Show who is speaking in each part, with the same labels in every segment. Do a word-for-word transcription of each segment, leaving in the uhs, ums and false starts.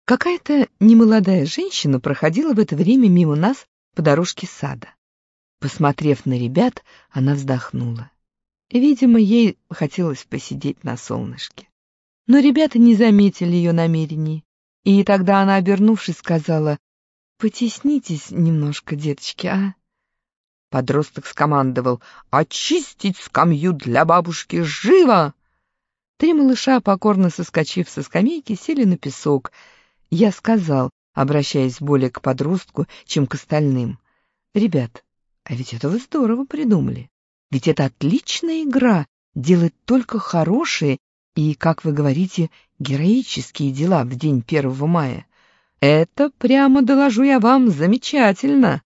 Speaker 1: Какая-то немолодая женщина проходила в это время мимо нас по дорожке сада. Посмотрев на ребят, она вздохнула. Видимо, ей хотелось посидеть на солнышке. Но ребята не заметили ее намерений, и тогда она, обернувшись, сказала: «Потеснитесь немножко, деточки, а?» Подросток скомандовал: «Очистить скамью для бабушки, живо!» Три малыша, покорно соскочив со скамейки, сели на песок. Я сказал, обращаясь более к подростку, чем к остальным: «Ребят, а ведь это вы здорово придумали. Ведь это отличная игра — делать только хорошие и, как вы говорите, героические дела в день первого мая. Это, прямо доложу я вам, замечательно.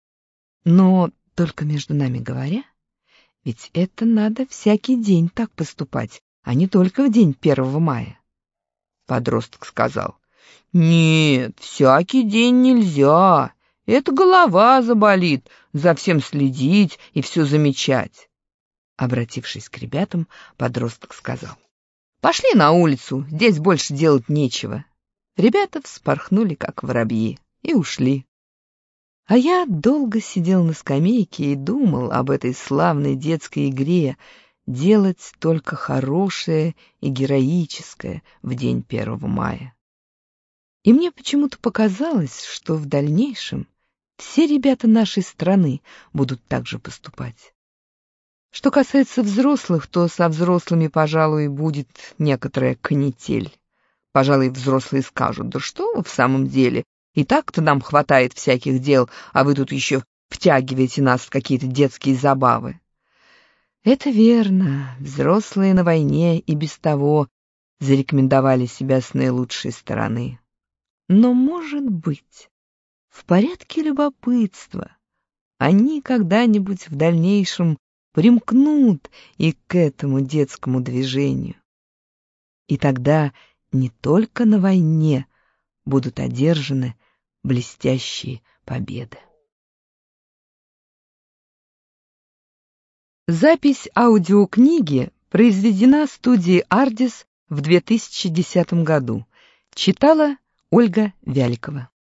Speaker 1: Но только между нами говоря, ведь это надо всякий день так поступать, а не только в день первого мая». Подросток сказал: «Нет, всякий день нельзя. Это голова заболит, за всем следить и все замечать». Обратившись к ребятам, подросток сказал: «Пошли на улицу, здесь больше делать нечего». Ребята вспорхнули, как воробьи, и ушли. А я долго сидел на скамейке и думал об этой славной детской игре делать только хорошее и героическое в день первого мая. И мне почему-то показалось, что в дальнейшем все ребята нашей страны будут так же поступать. Что касается взрослых, то со взрослыми, пожалуй, будет некоторая канитель. Пожалуй, взрослые скажут: «Да что вы в самом деле? И так-то нам хватает всяких дел, а вы тут еще втягиваете нас в какие-то детские забавы». Это верно, взрослые на войне и без того зарекомендовали себя с наилучшей стороны. Но, может быть, в порядке любопытства они когда-нибудь в дальнейшем примкнут и к этому детскому движению. И тогда не только на войне будут одержаны блестящие победы. Запись аудиокниги произведена студией «Ардис» в две тысячи десятом году. Читала Ольга Вяликова.